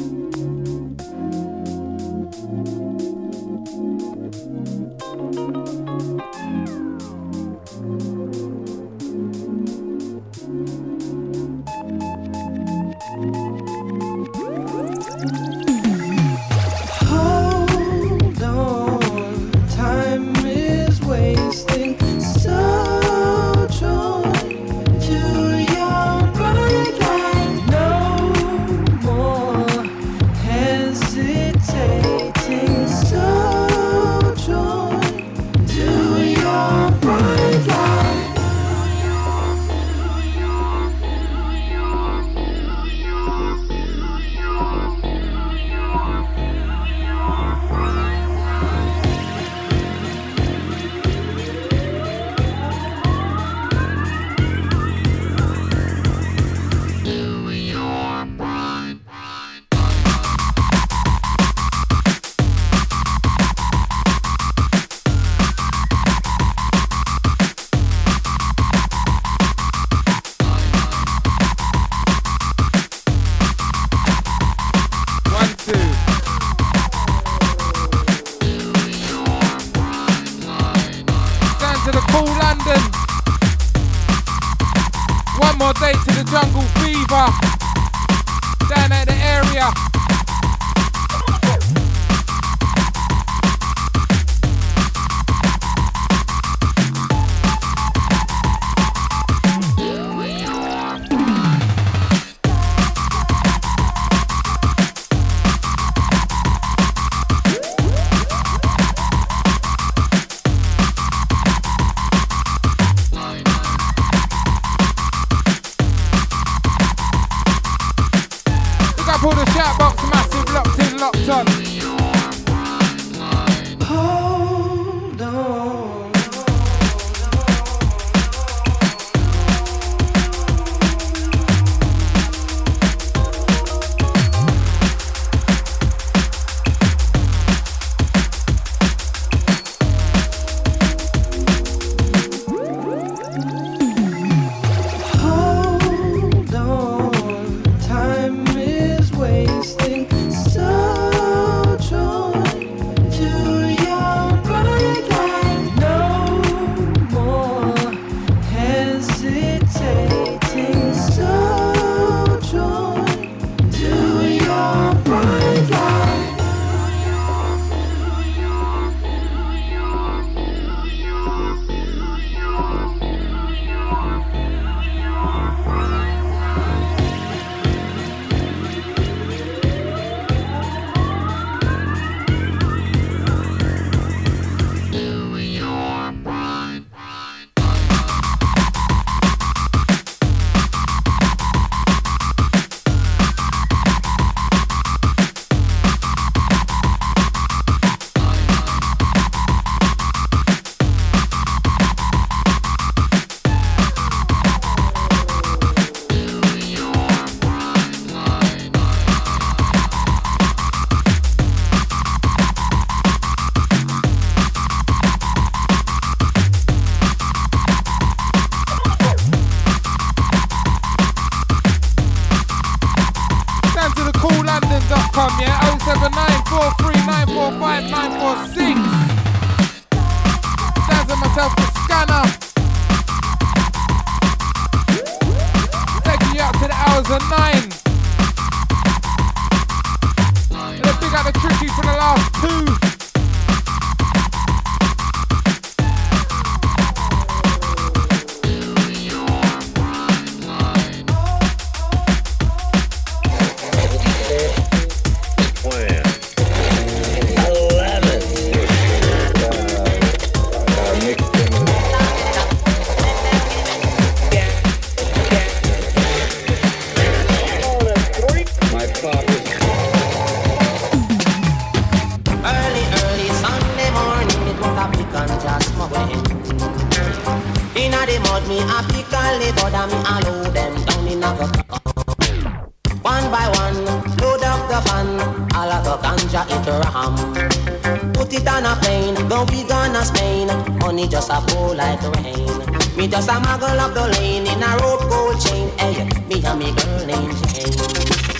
Me just a muggle up the lane in a rope gold chain. Hey, me and me girl named Jane.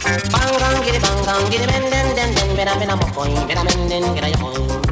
Bang giddy bang giddy ben den ben a mo coin ben a men den get a yo.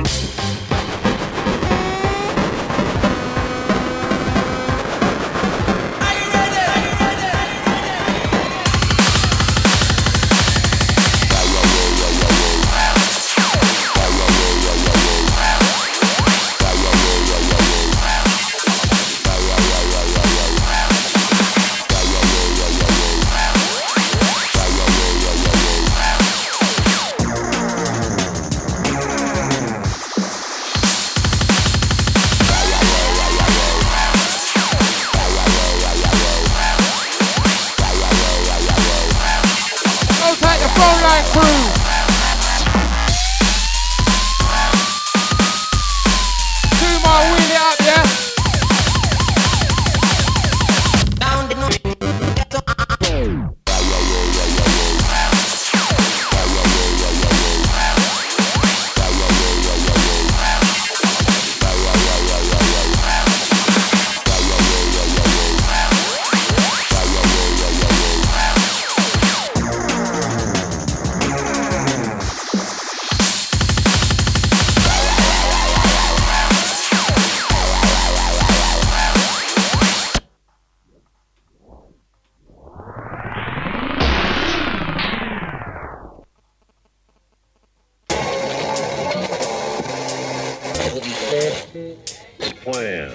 Plan.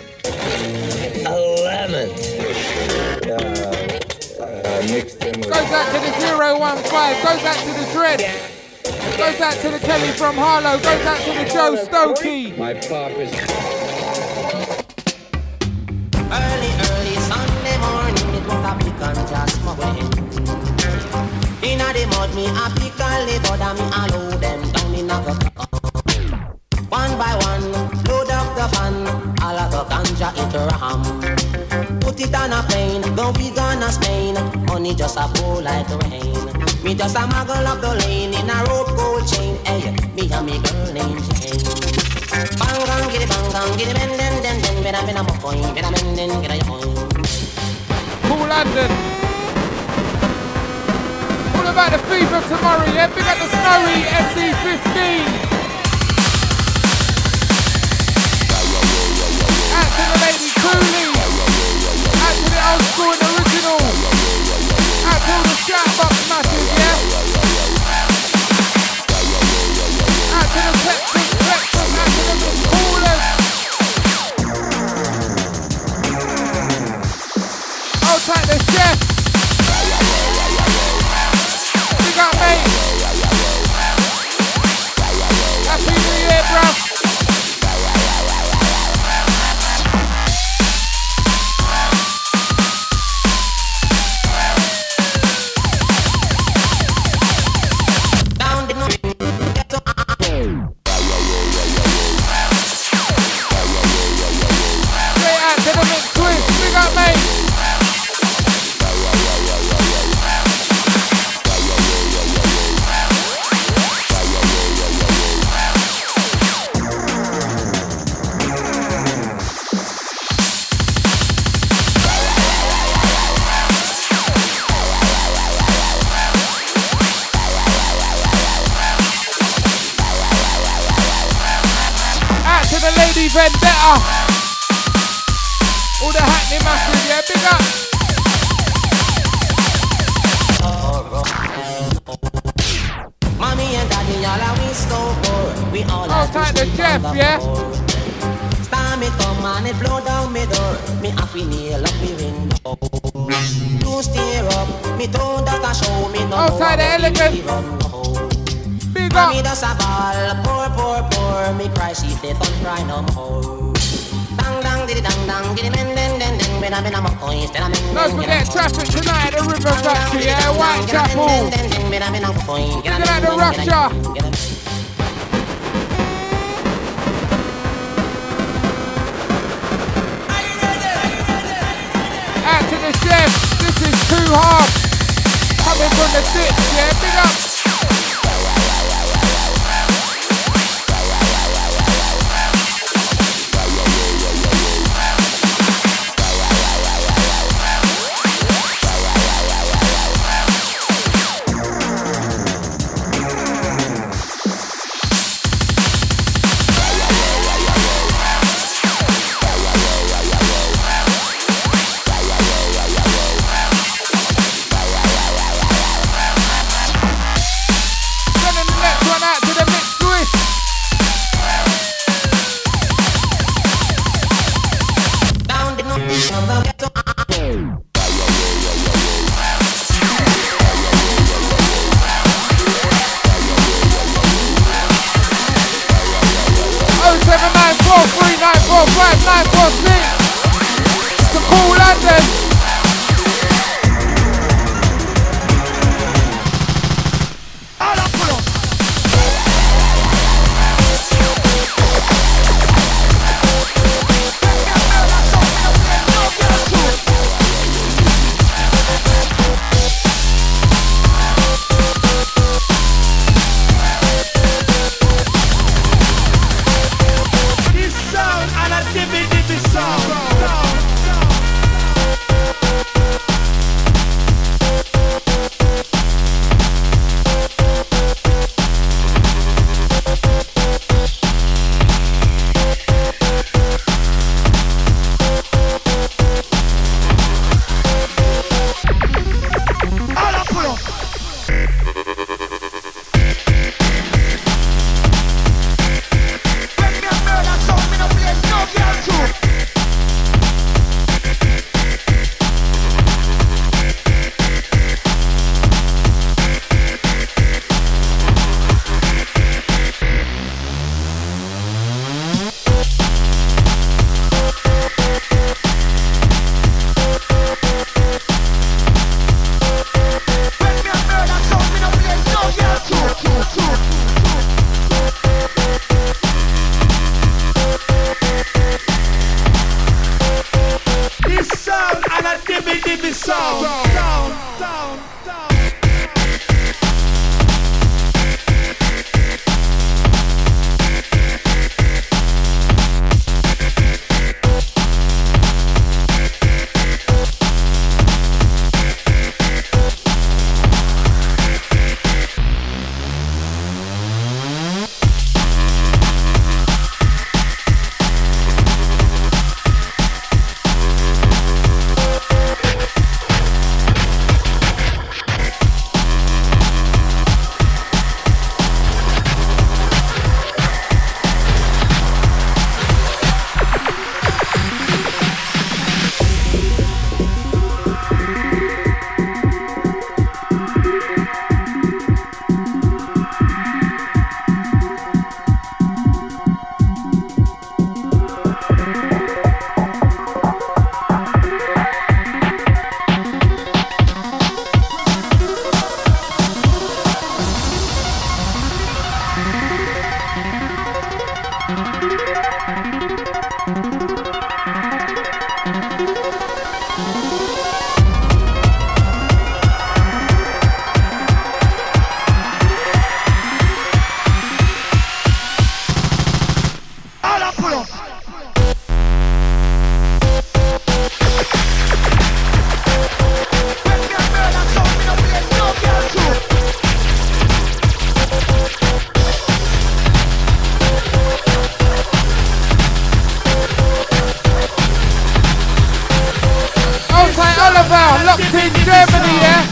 11. Mixed in with. Goes out to the 015. Goes out to the Dread. Goes out to the Kelly from Harlow. Goes out to the Joe Stokey. My pop is. Early Sunday morning, it was a pick and just smoking. Inna the mud, me a pick and live, but me a load them down in a cup. One by one, load up the fan, all of the ganja it ram. Put it on a plane, go we gonna Spain. Money just a pour like rain. Me just a muggle up the lane in a rope gold chain. Hey, me and me girl named Jane. Bang giddy ben den ben a mo coin, ben a men den get a yo. Cool London. All about the fever tomorrow, yeah? Big up the Snowy SC15. Out to the Lady Cooley. Out to the old school and original. Out to all the shoutbox masses, yeah? Out to the Texas, out to the callers. Hold tight the chef. Big up, mate. Happy New Year, bruv. Vendetta. All the Hackney masses, yeah, big up. Mommy and daddy all are we so poor. We all have tight the Jeff, yeah. Storm it come and it blow down me door. Me happy nail up me window. To steer up, me told that I show me no. Tight the Elegant. Big up. Me does a ball, poor. Me cry, she say, don't cry no more. Dang, diddy men, den, ben a mo coin, ben a men. Don't forget traffic tonight at the River Factory, yeah, Whitechapel. Look at the Russia. Out to the chef, this is Too Hard. Coming from the ditch, yeah, big up. Trust me. It's a cool London. Locked in Germany, yeah?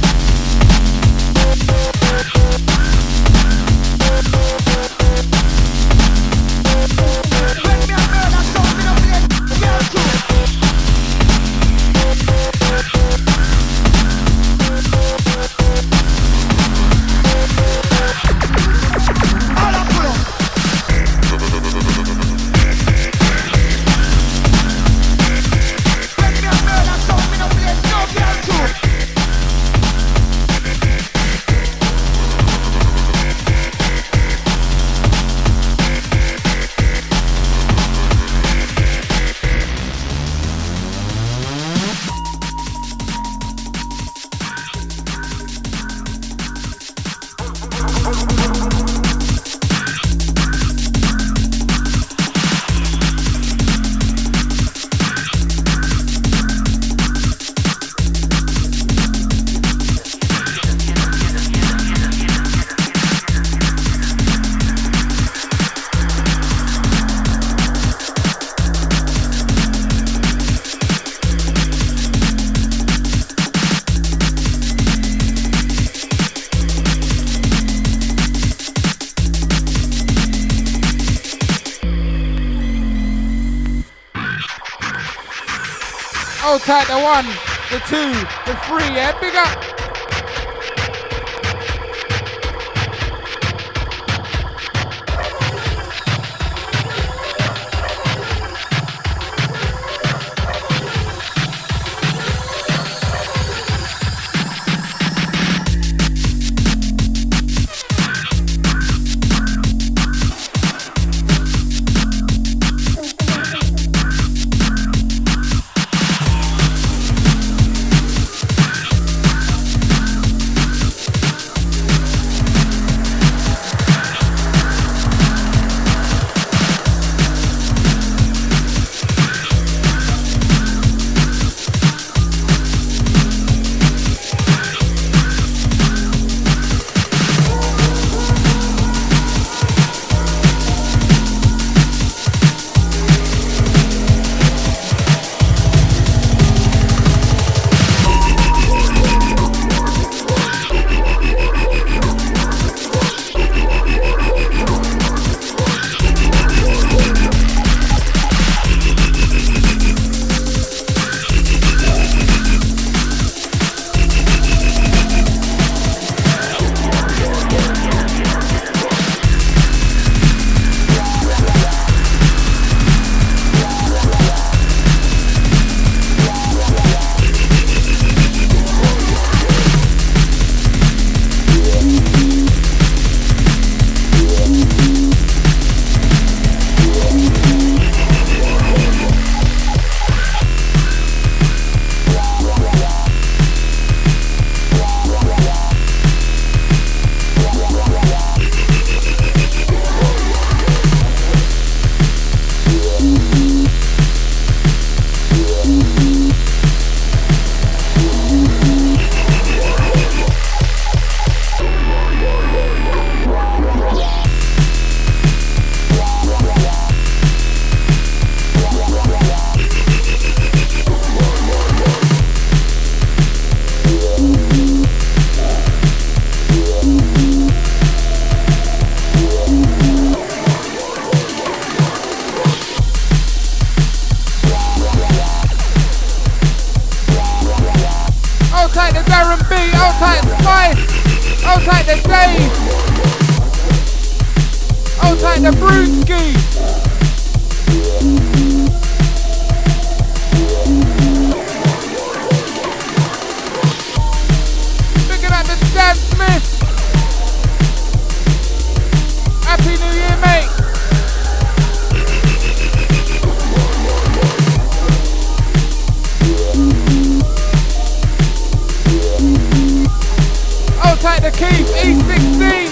Hold tight, the 1, the 2, the 3, yeah, big up. tight the brewski. Looking at the Dan Smith. Happy New Year, mate. Oh, tight the Keith, E16.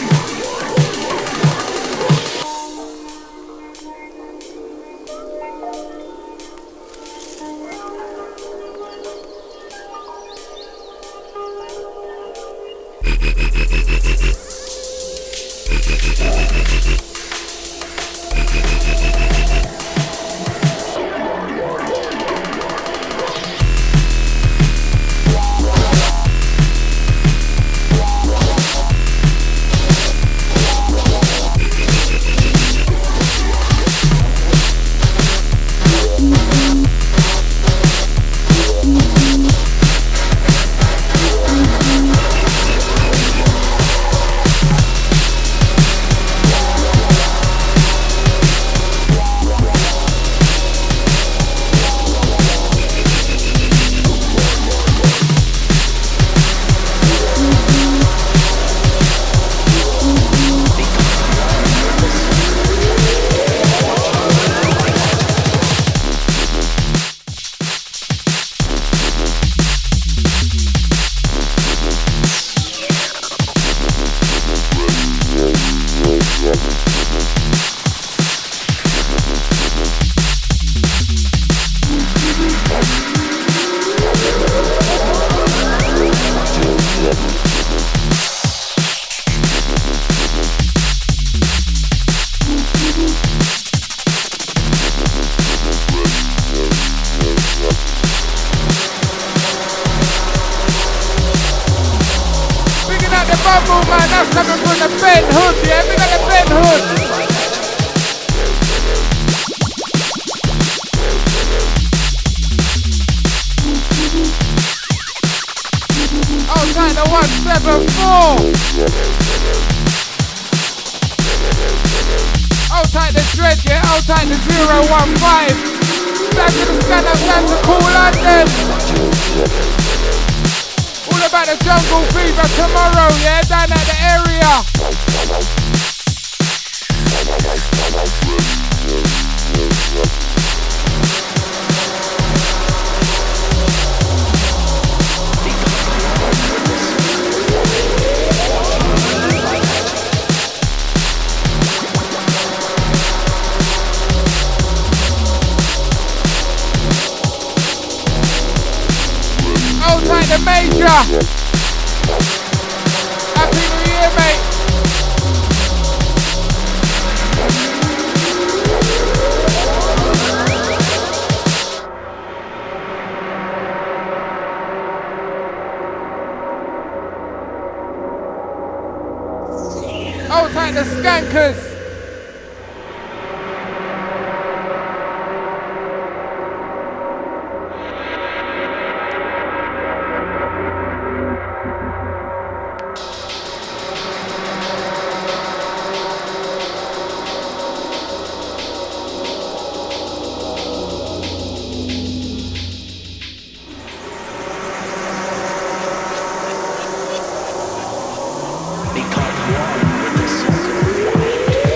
Become one with the circle of light.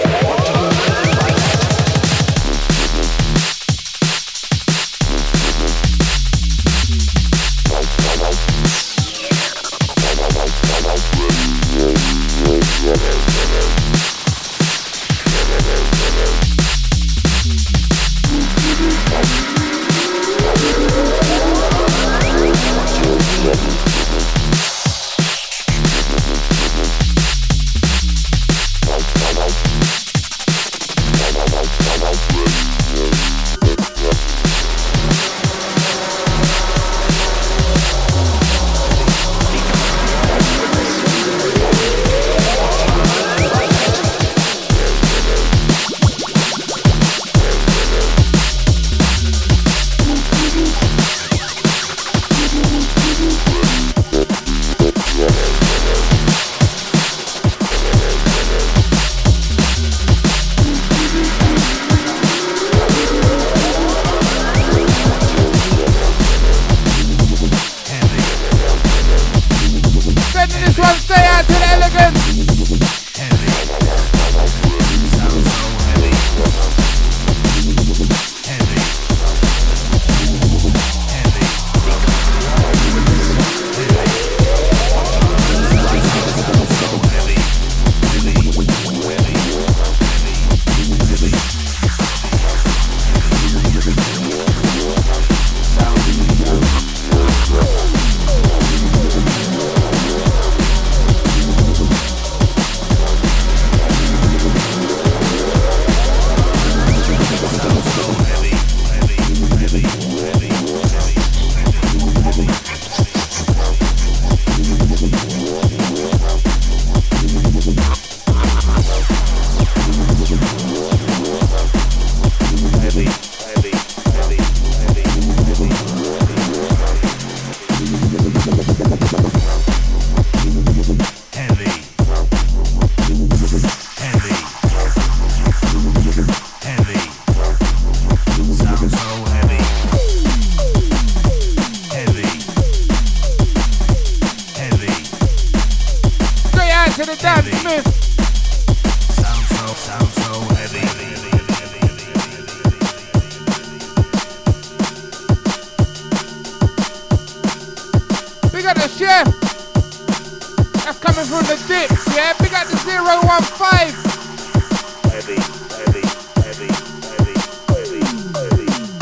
yeah? Big up the 015. Heavy, heavy, heavy, heavy, heavy, heavy,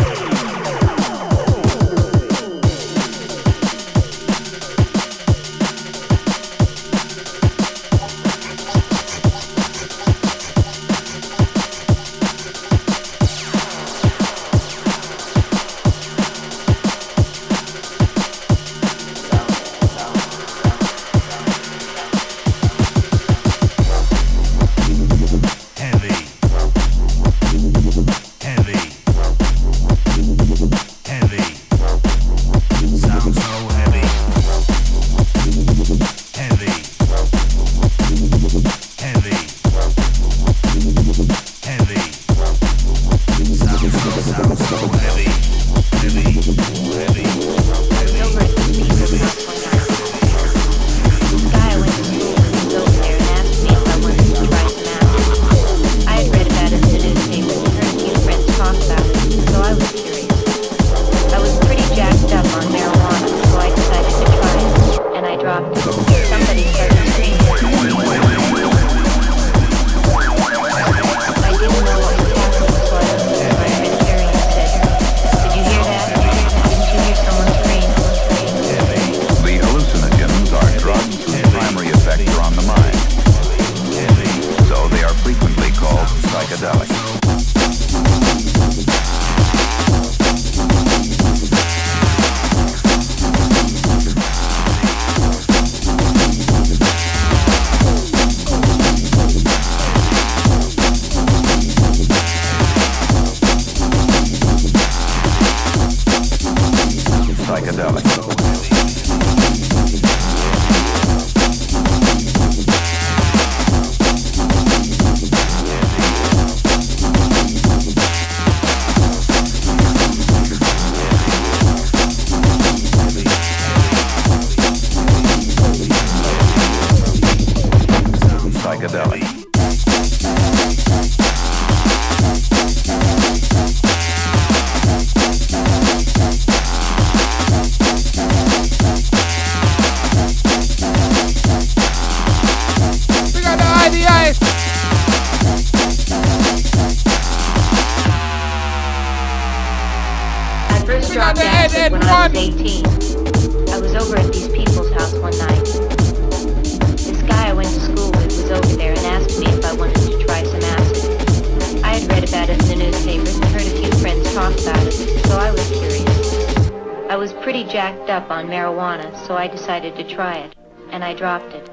on marijuana, so I decided to try it, and I dropped it.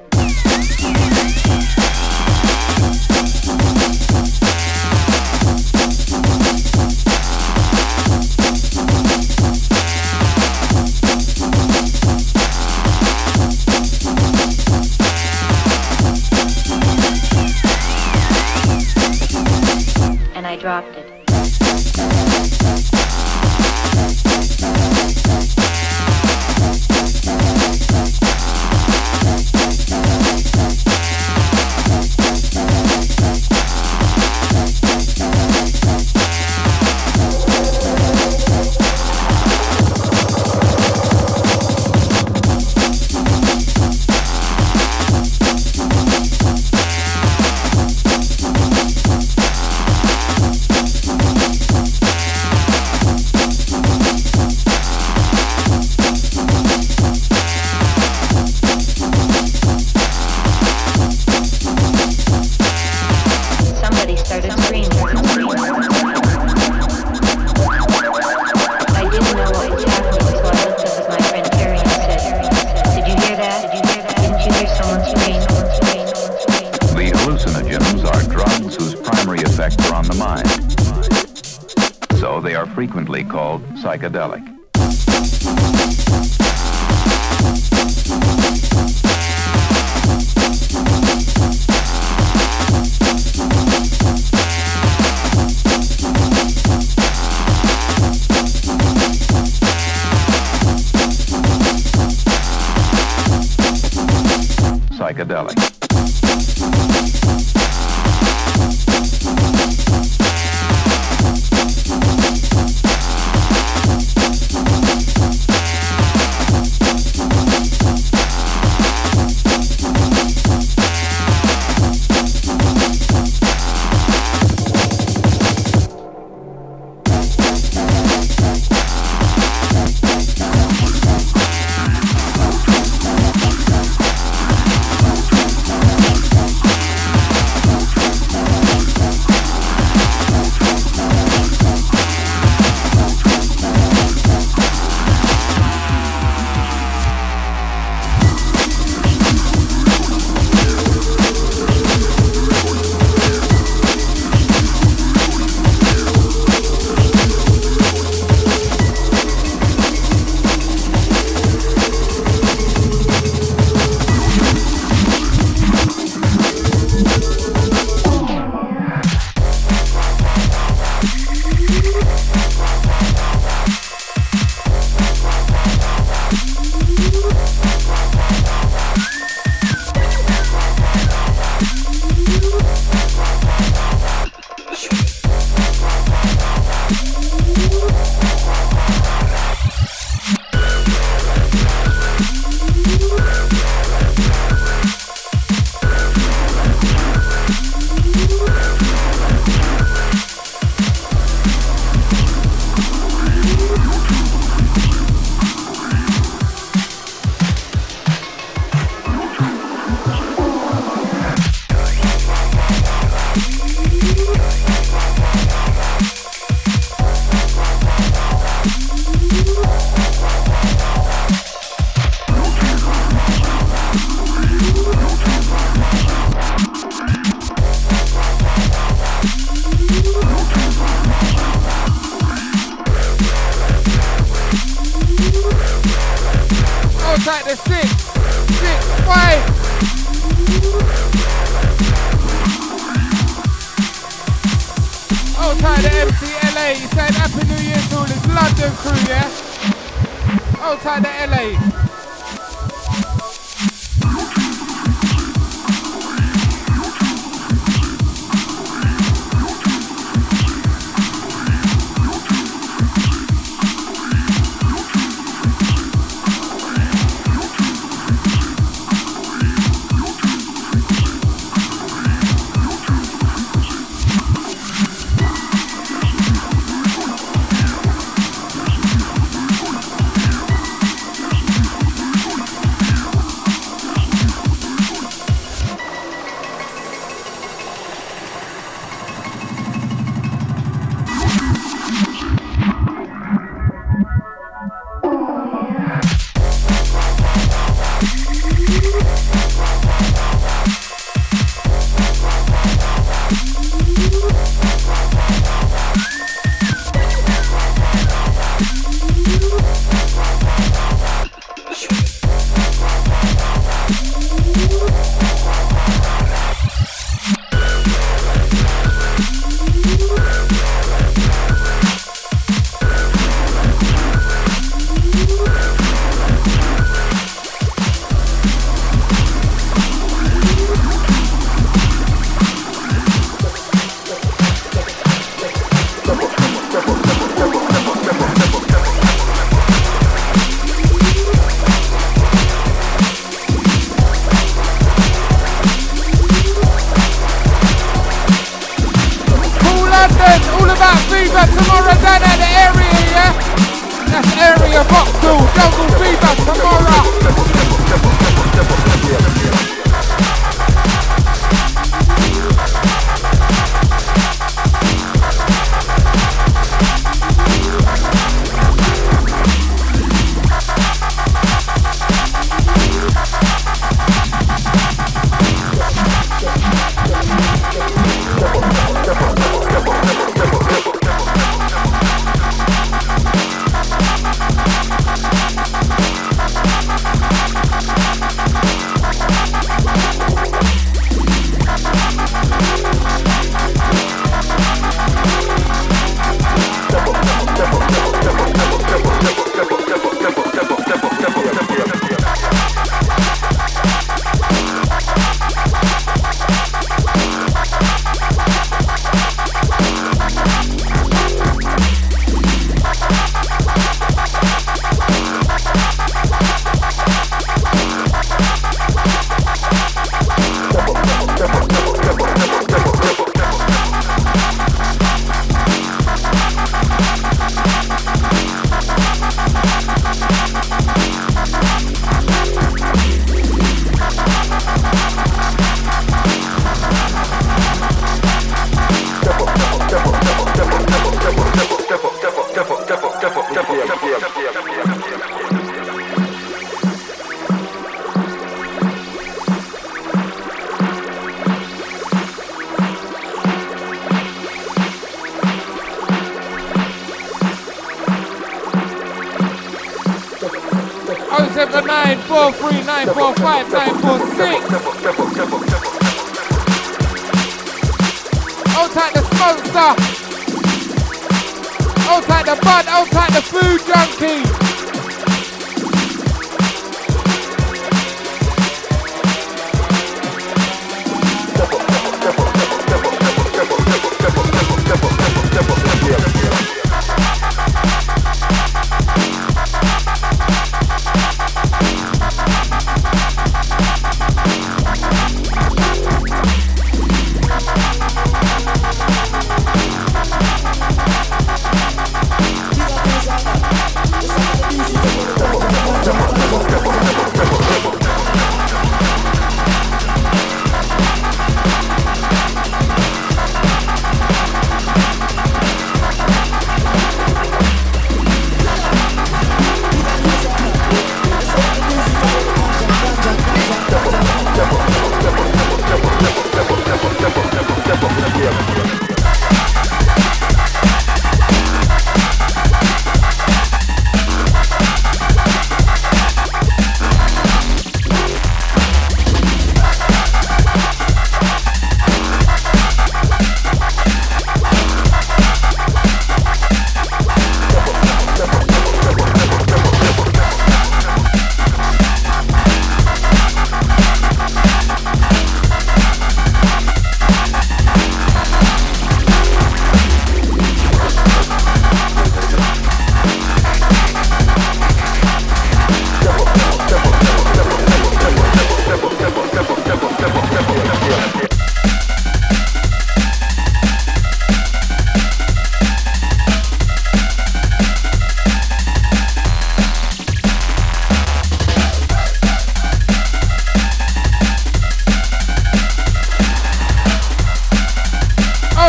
And I dropped it. Frequently called psychedelic. Psychedelic. to 6, 5. Hold tight to MCLA. He said Happy New Year to all his London crew, yeah? Hold tight to LA.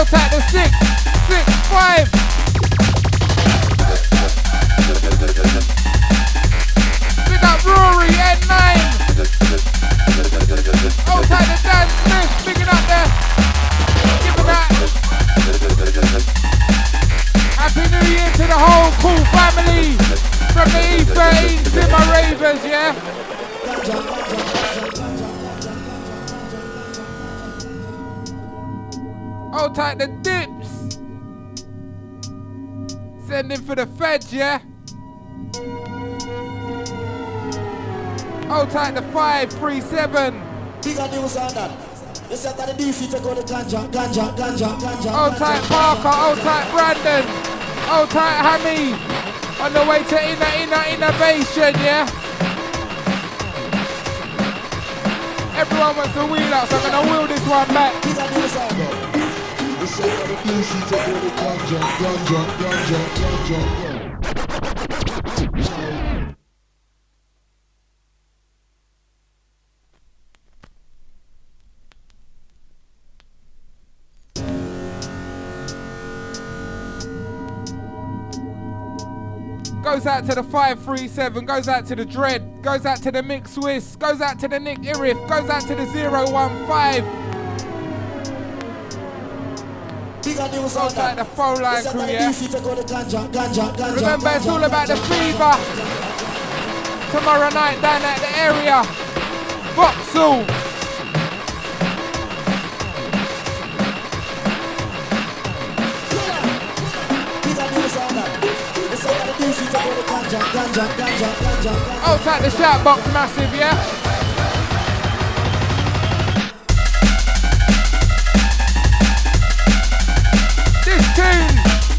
Hold tight to 6, 5. Big up Rory, N9. Hold tight to Dan Smith, bigging up there. Give it that. Happy New Year to the whole cool family from the E13 Zimmer Ravers, yeah? Hold tight the dips. Sending for the feds, yeah? Hold tight the 537. Hold tight Parker, hold tight Brandon, hold tight Hammy. On the way to innovation, yeah? Everyone wants to wheel out, so I'm gonna wheel this one back. Goes out to the 537, goes out to the Dread, goes out to the Mick Swiss, goes out to the Nick Irif, goes out to the 015. Goes out the phone line crew, yeah? Remember, it's all about the fever. Tomorrow night down at the area. Vauxhall. Outside the shout box massive, yeah? This tune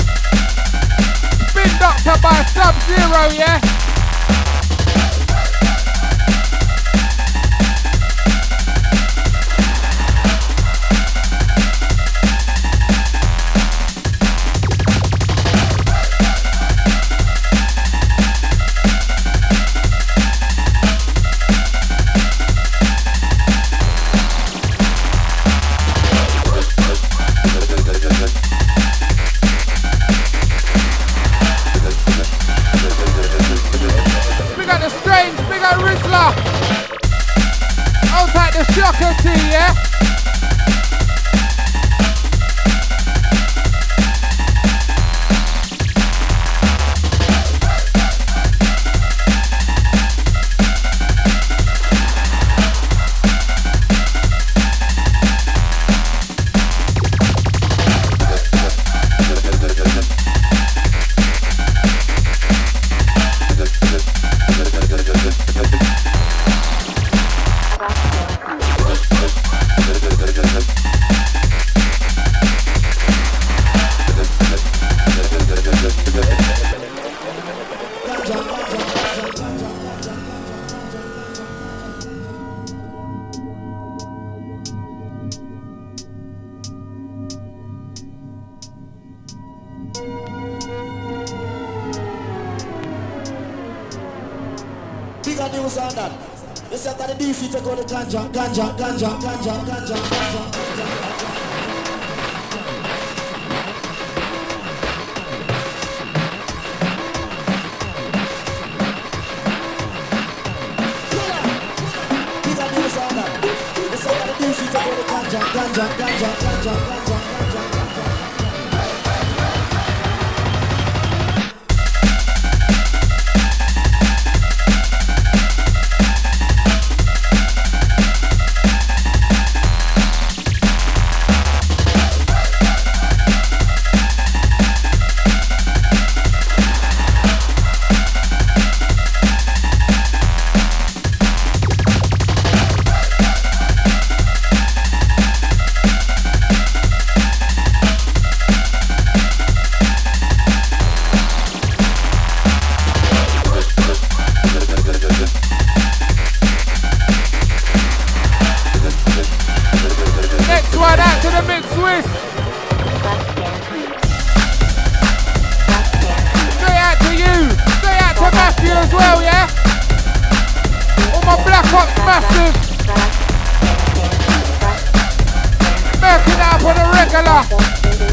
Spin Doctor by Sub-Zero, yeah? Shocker T, yeah? Massive. Merking up on a regular.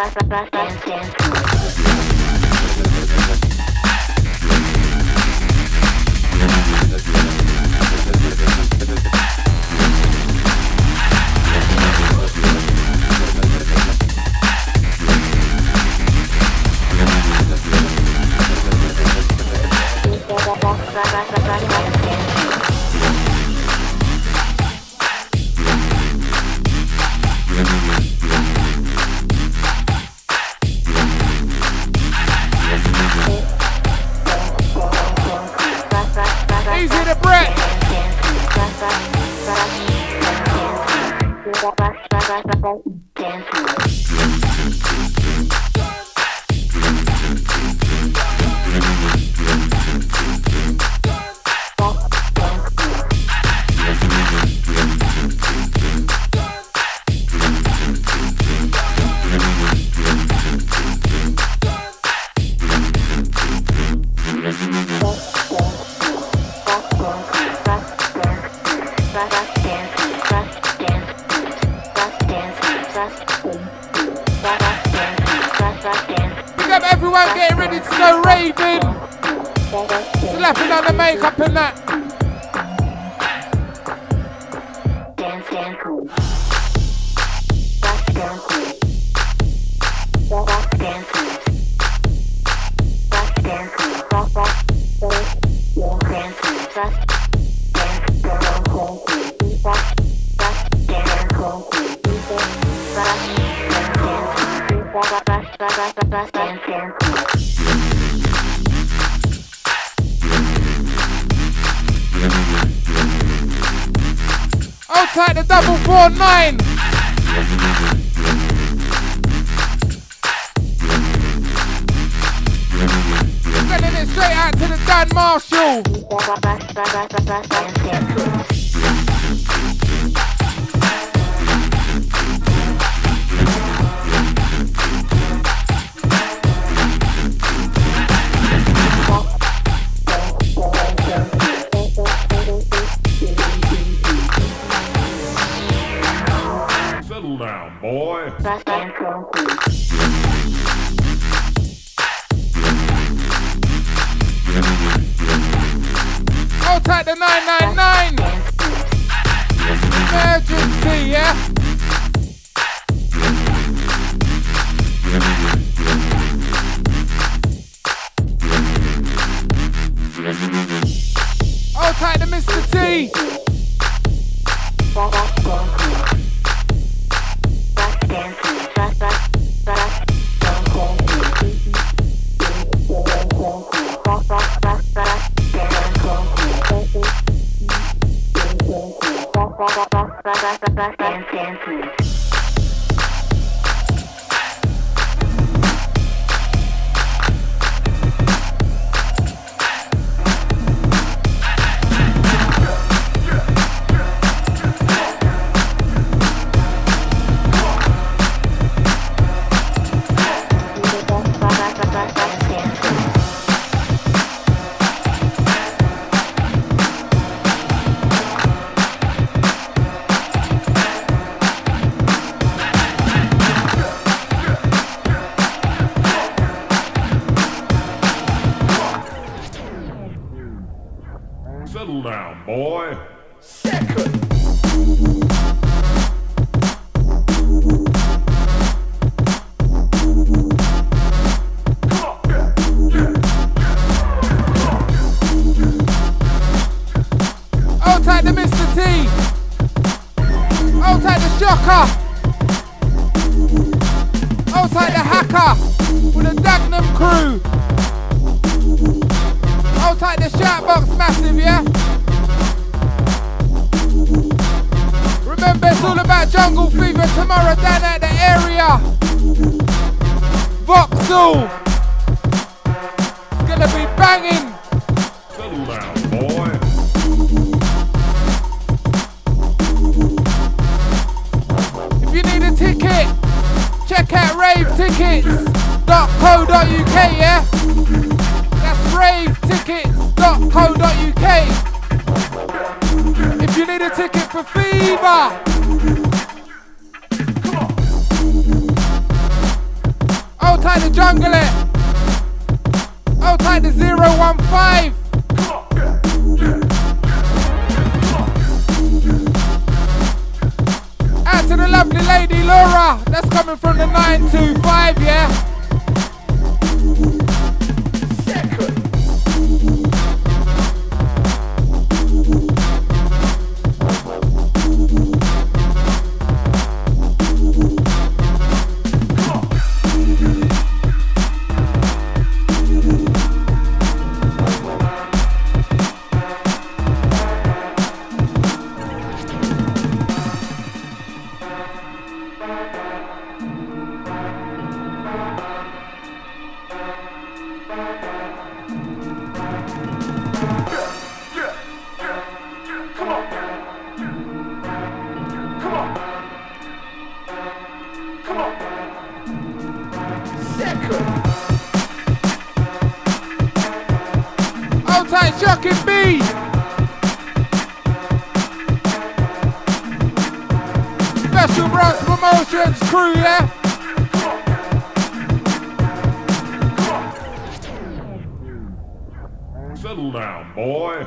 Outside the 449. Sending it straight out to the Dan Marshall. Settle down, boy. Outside the 999. Emergency, yeah? Outside the Mr. T. Settle down, boy. Outside the Mr. T. Outside the Shocker. Outside the Hacker with the Dagnum crew. Outside the Shoutbox Massive, yeah? Remember, it's all about Jungle Fever tomorrow down at the area. Vauxhall. It's gonna be banging. Settle down, boy. If you need a ticket, check out ravetickets.co.uk, yeah? That's ravetickets.co.uk. If you need a ticket for Fever, Hold tight to jungle it. Hold tight to 015. Out to the lovely lady Laura. That's coming from the 925, yeah? Shocking B. Special Bronx Promotions crew, yeah? Settle down, boy.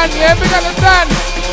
Dan, yeah? Big up the Dan.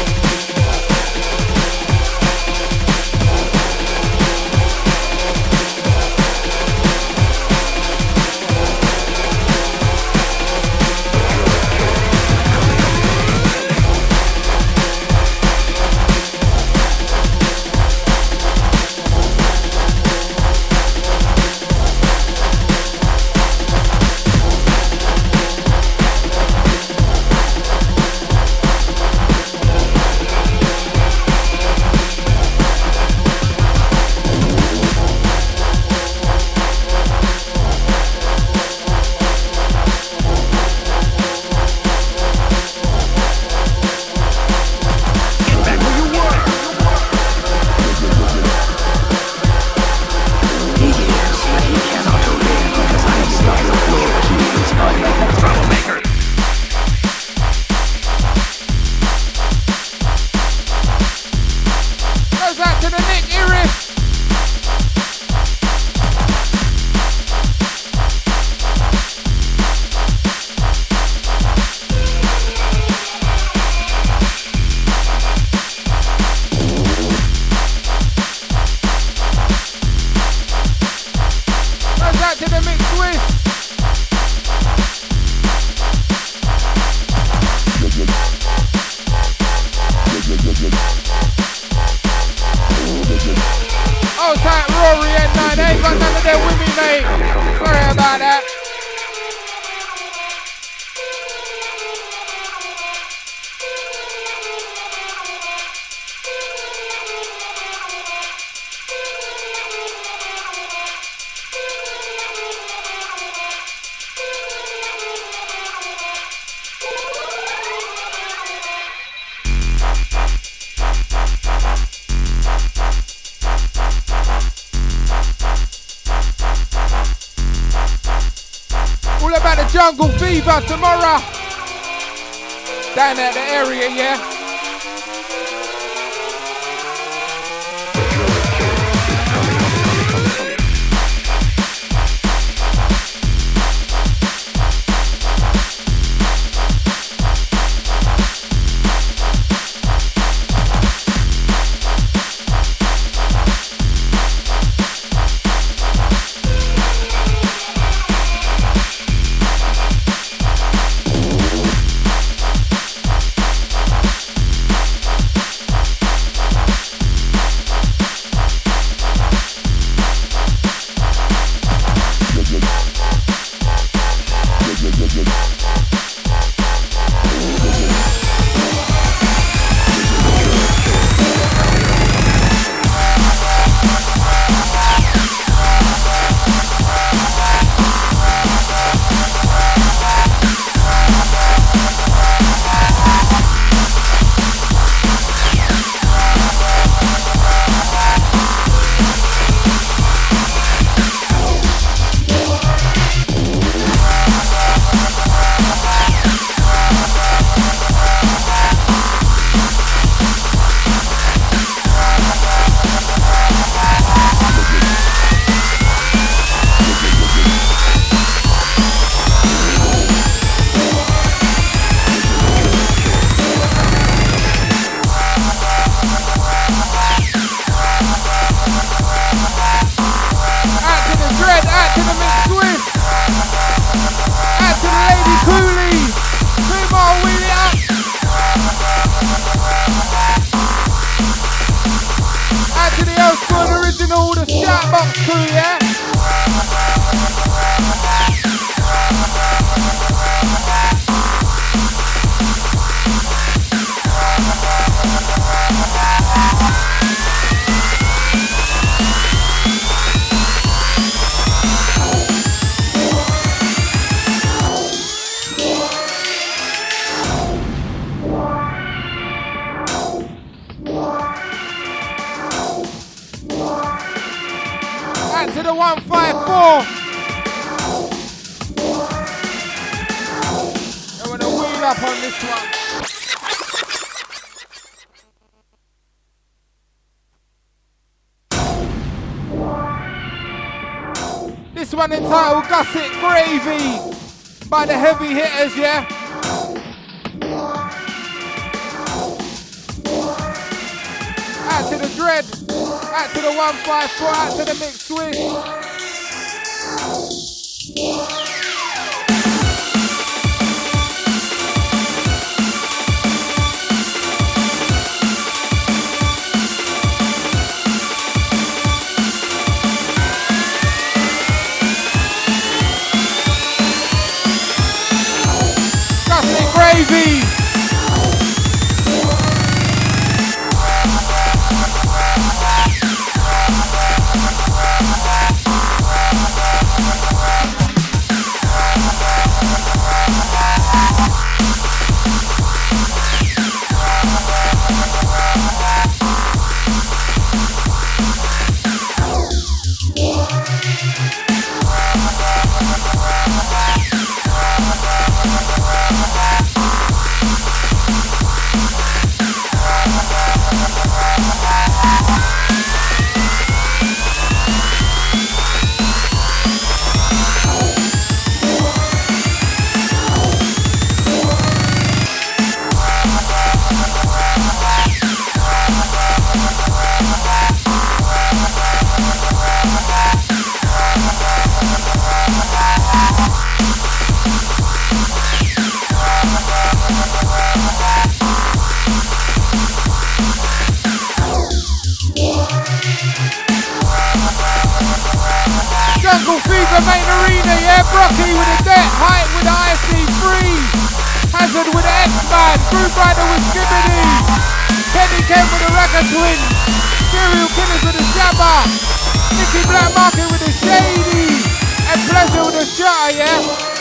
Jungle Fever tomorrow. Down at the area, yeah? To the 154. I want to wheel up on this one. This one entitled Gusset Gravy by the Heavy Hitters, yeah? Out to the Dread. Out to the 154. Out to the Mixed Swiss. Gravy. Main Arena, yeah, Brocky with a debt, Height with the IC3, Hazard with the X-Man, Groove Rider with Skibbity, Kenny Ken with the Wrecker Twin, Serial Killers with the Shabba, Nicky Black Market with the Shady, and Pleasure with the Shutter, yeah?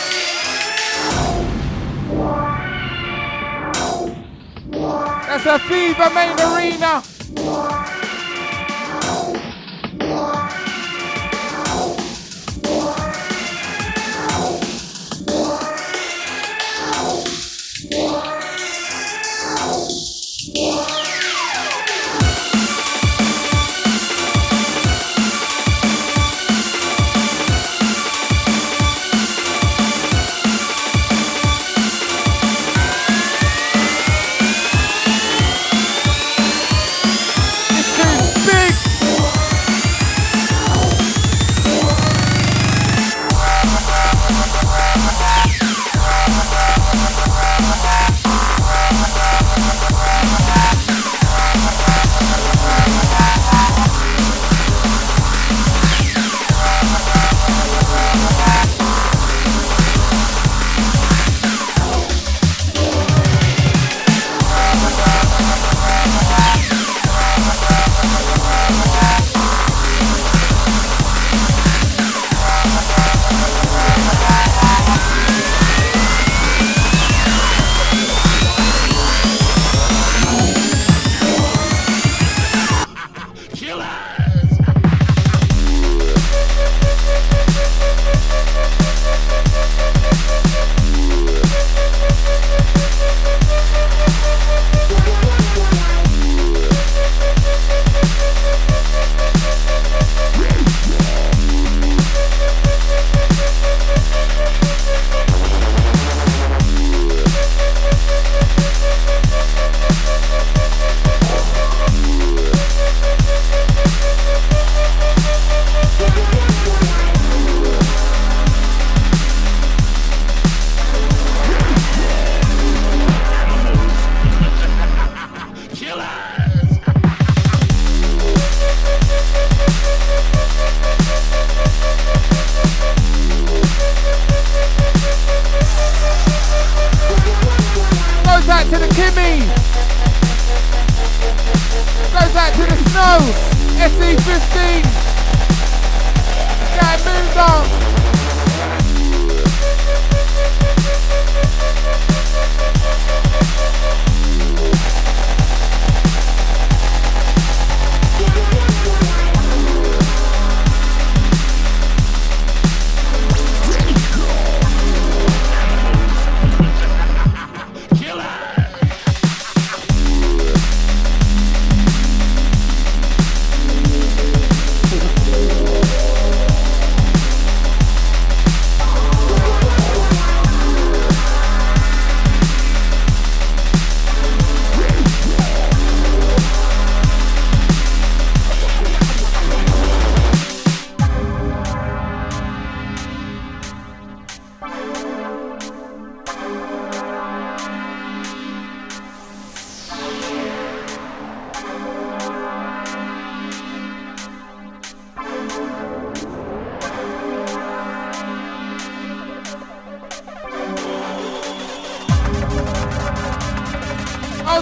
That's a Fever Main Arena.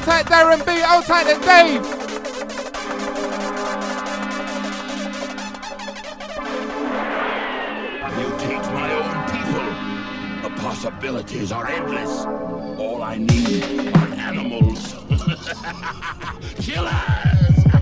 tight Darren B, hold tight to Dave. Mutate my own people. The possibilities are endless. All I need are animals. Killers!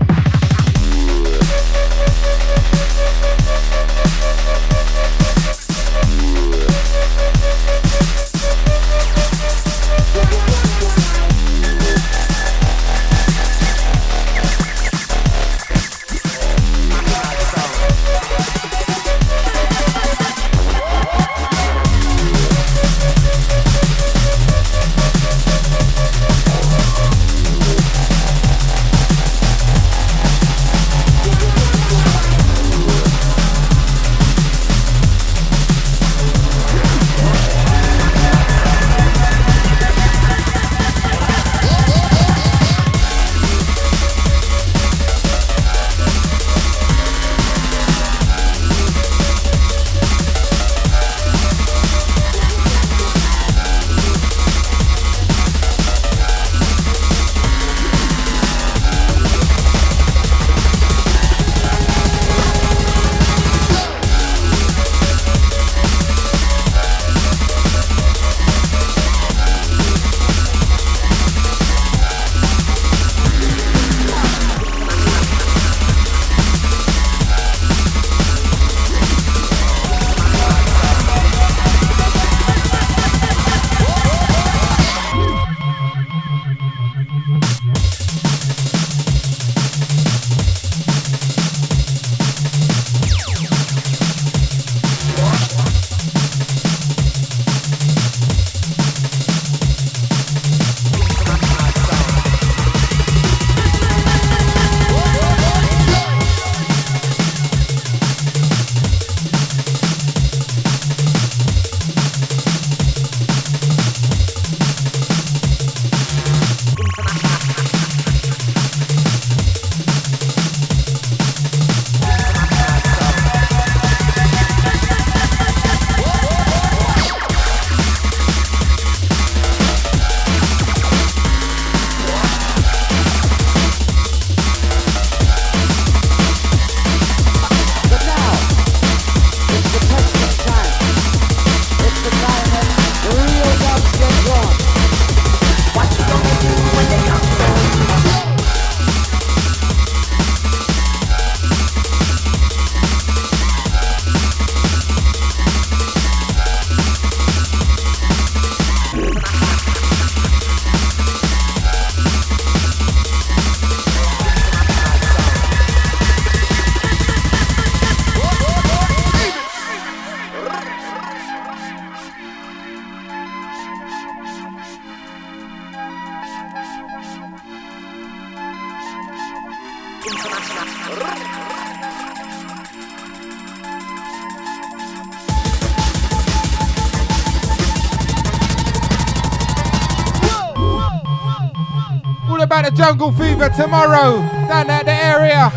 All about the Jungle Fever tomorrow, down at the area.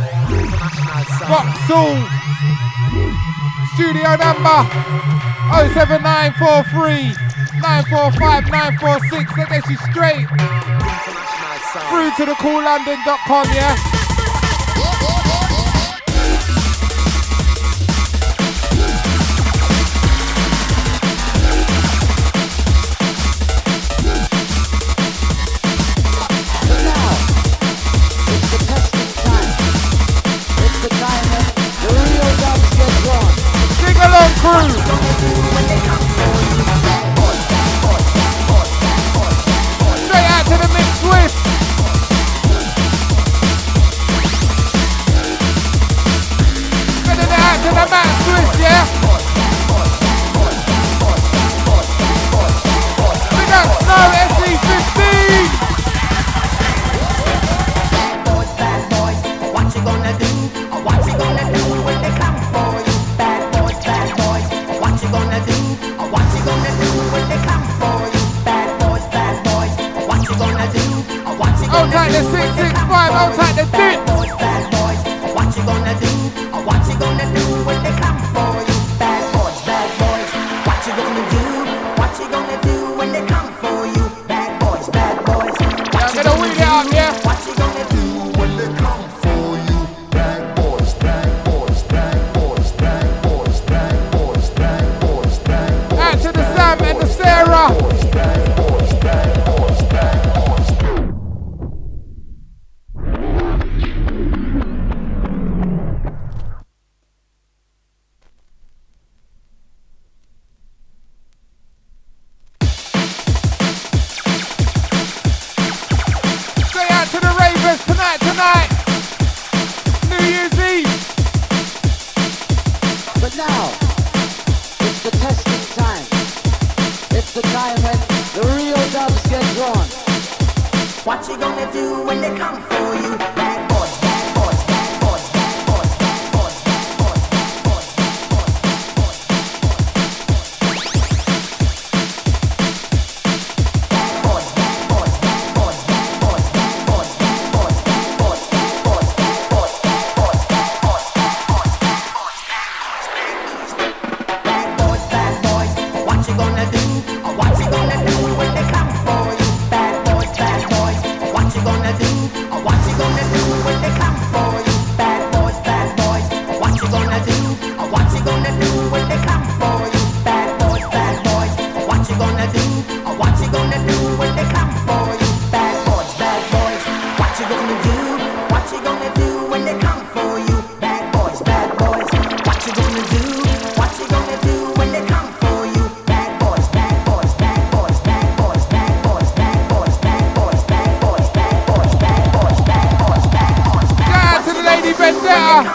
Vauxhall. Studio number 07943 945 946. That gets you straight through to the coollondon.com, yeah? Crew. Straight out to the mix with better.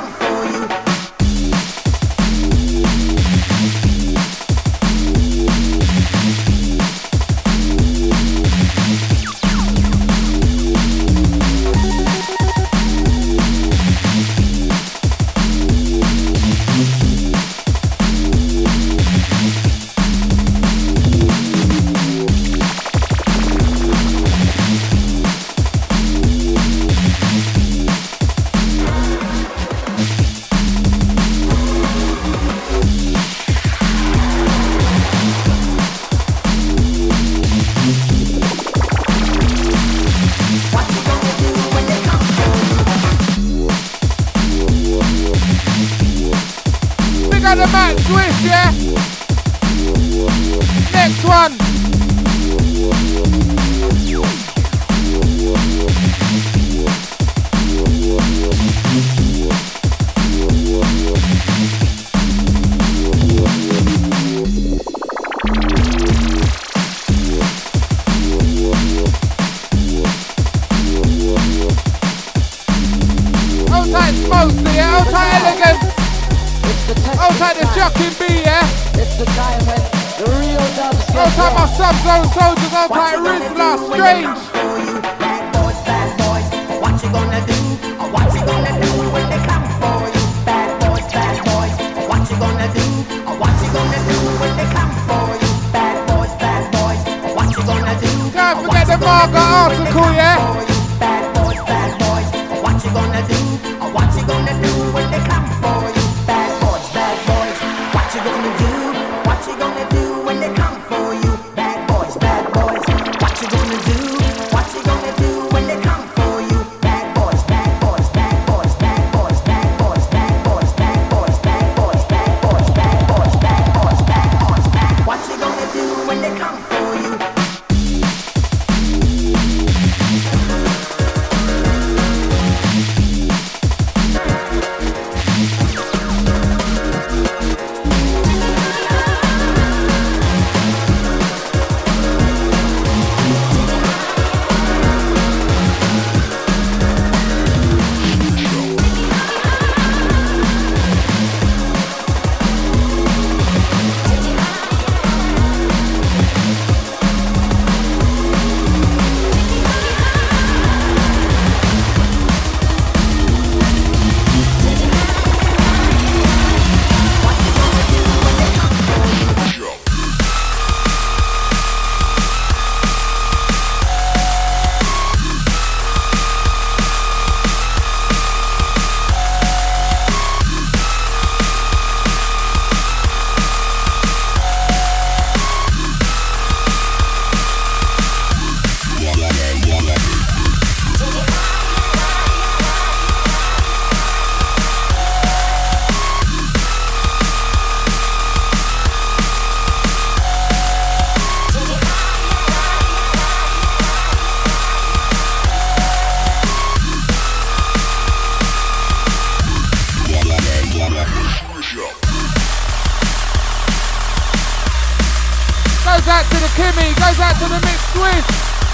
Goes out to the Kimmy, goes out to the Mixed Swiss,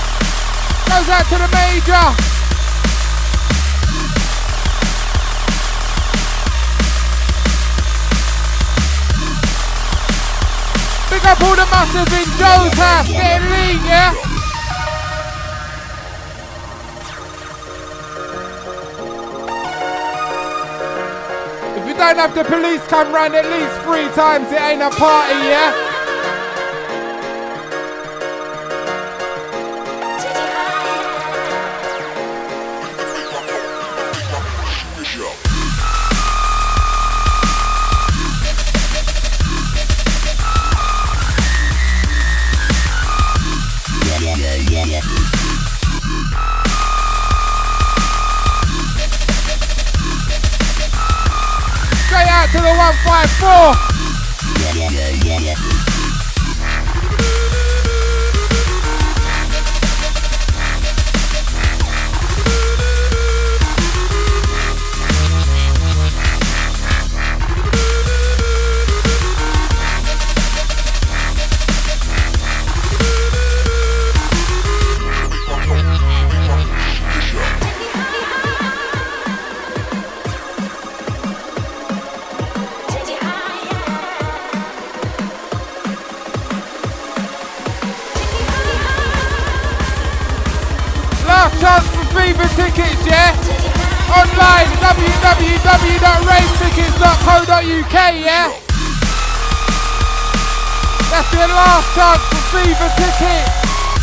goes out to the Major. Big up all the muscles in Joe's house, getting lean, yeah? If you don't have the police come round at least 3 times, it ain't a party, yeah? To the 154. www.ravetickets.co.uk, yeah? That's your last chance for Fever tickets.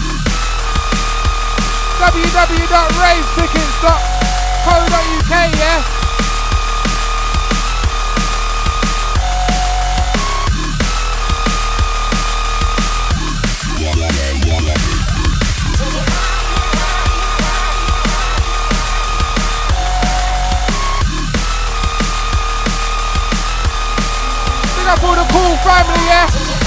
www.ravetickets.co.uk, yeah? Big up all the cool family, yeah?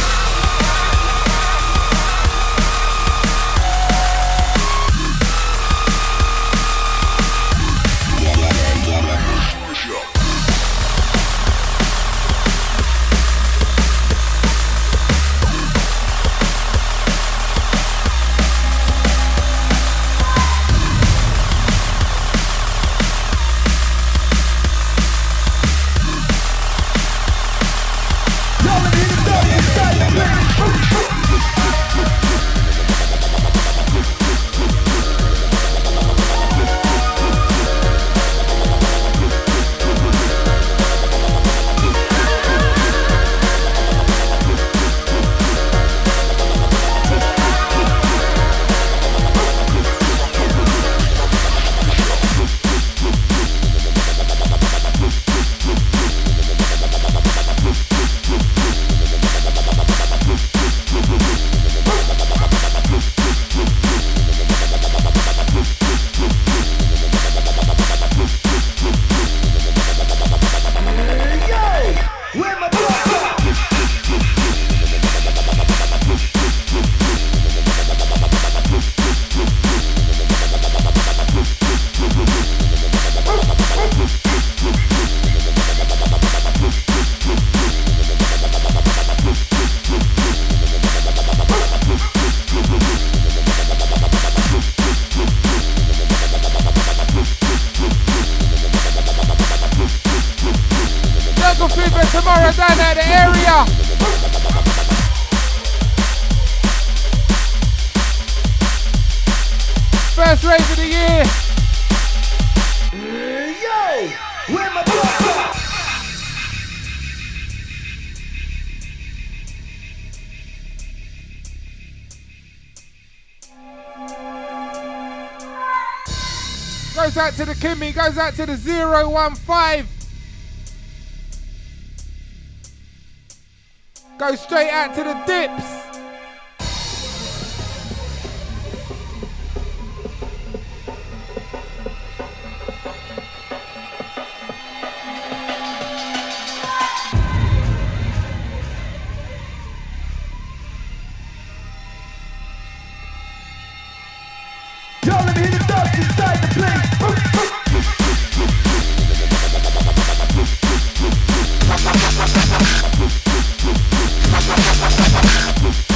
Tomorrow down at the area. First rave of the year. Yo, where my brother? Goes out to the Kimmy, goes out to the 015. Go straight out to the dips. Yo, let me hear the dogs inside the place.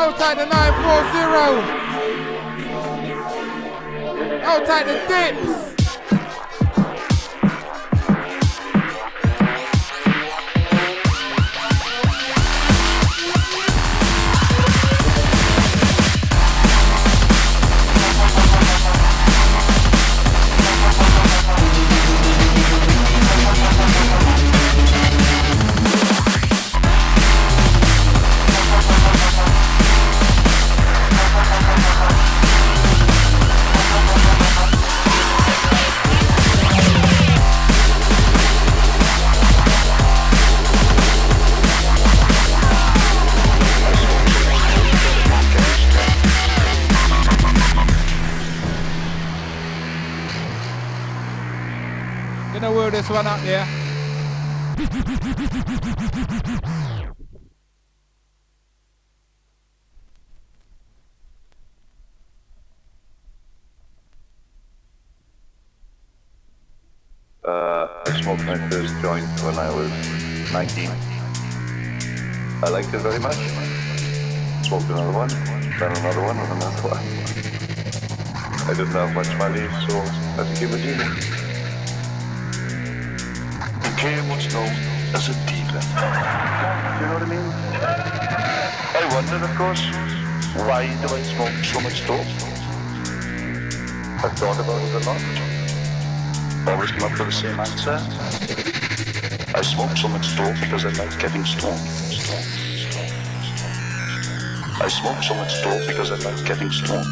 Outside the 940. Outside the dips. Gonna wheel this one up here. I smoked my first joint when I was 19. I liked it very much. Smoked another one, then another one, and another one. I didn't have much money, so I had to keep it easy. Became what's known as a dealer. You know what I mean? I wondered, of course, why do I smoke so much dope? I've thought about it a lot. Always come up with the same answer. I smoke so much dope because I like getting stoned. I smoke so much dope because I like getting stoned.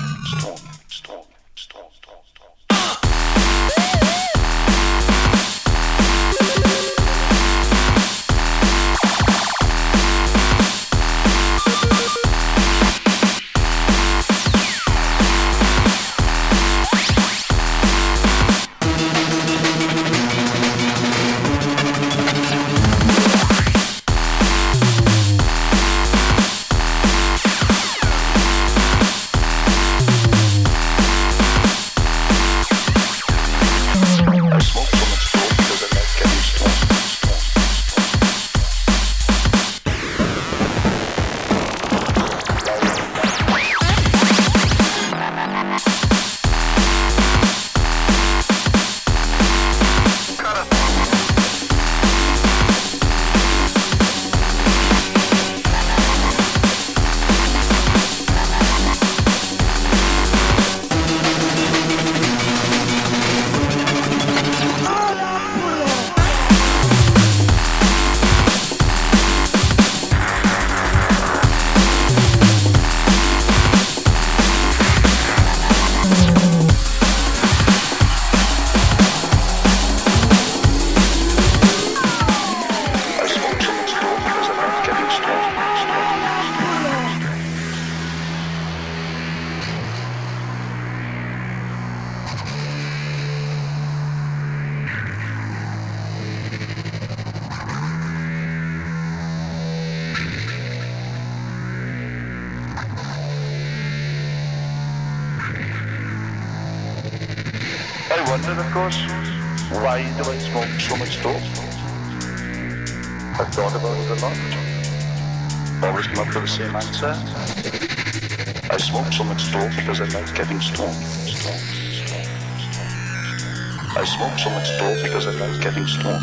I wondered, of course, why do I smoke so much dope? I've thought about it a lot. Always come up with the same answer. I smoke so much dope because I like getting stoned. I smoke so much dope because I like getting stoned.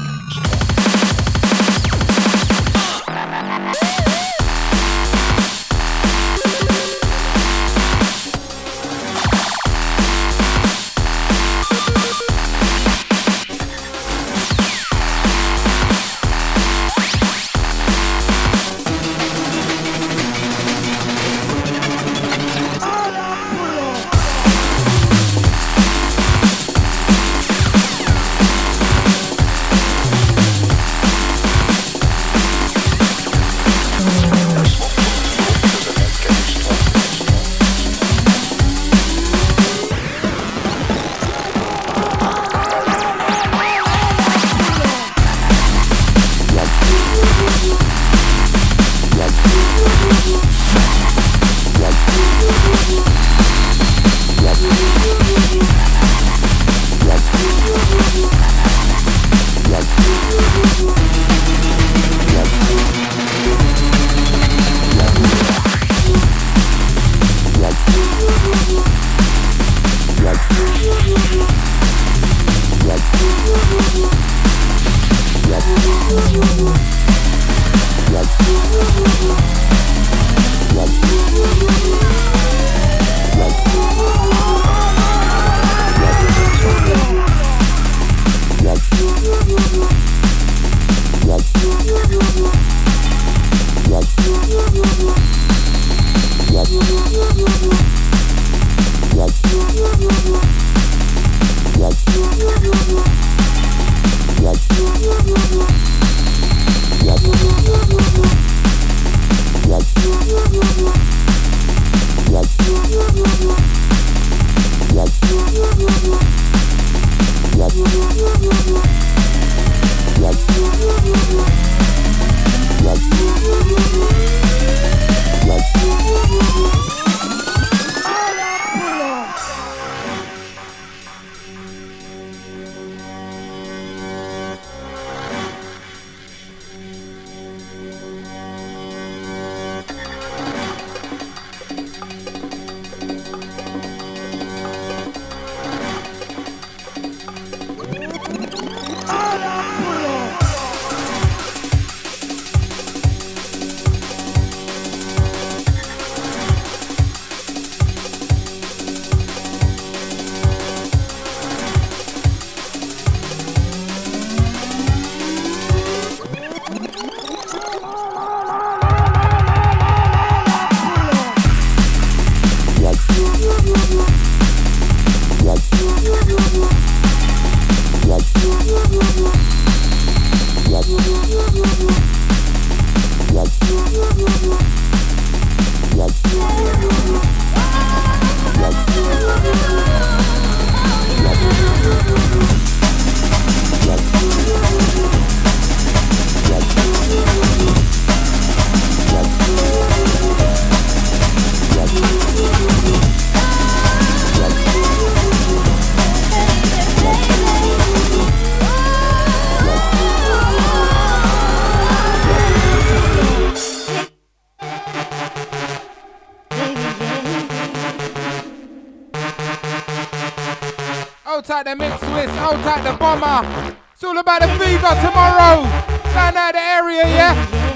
Outside the Mix Swiss, outside the Bomber. It's all about the fever tomorrow. Down out the area, yeah?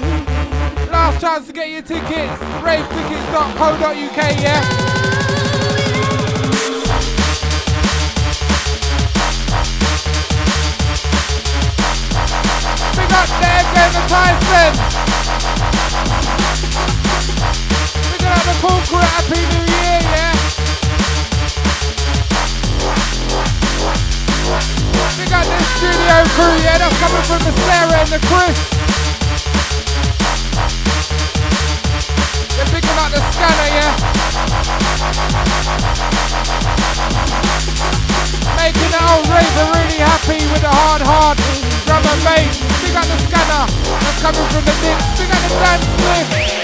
Last chance to get your tickets. ravetickets.co.uk, yeah? Big up there, Glenn Tyson. Big up the cool crew, Happy New Year, yeah? We got this studio crew, yeah, that's coming from the Sarah and the Chris. They're picking up the scanner, yeah. Making the old raver really happy with the hard drum and bass. We got the scanner, that's coming from the Dix. We got the dance lift.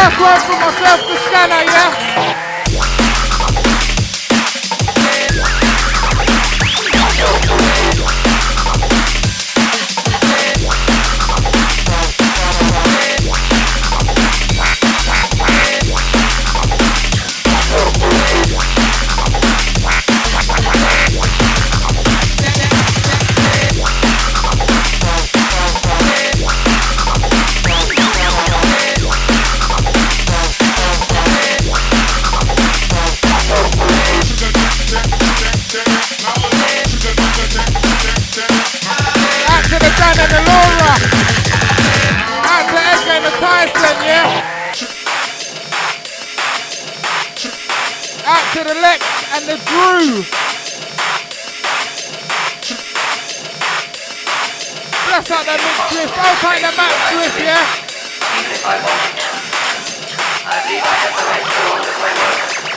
Last word for myself, the scanner, yeah? And the Laura, out to Edgar and the Tyson, yeah? Out to the Lex and the Drew. Bless out the Mix Swift, outside the Max Swift, yeah? Even if I wanted to, I believe I have the right to order my work.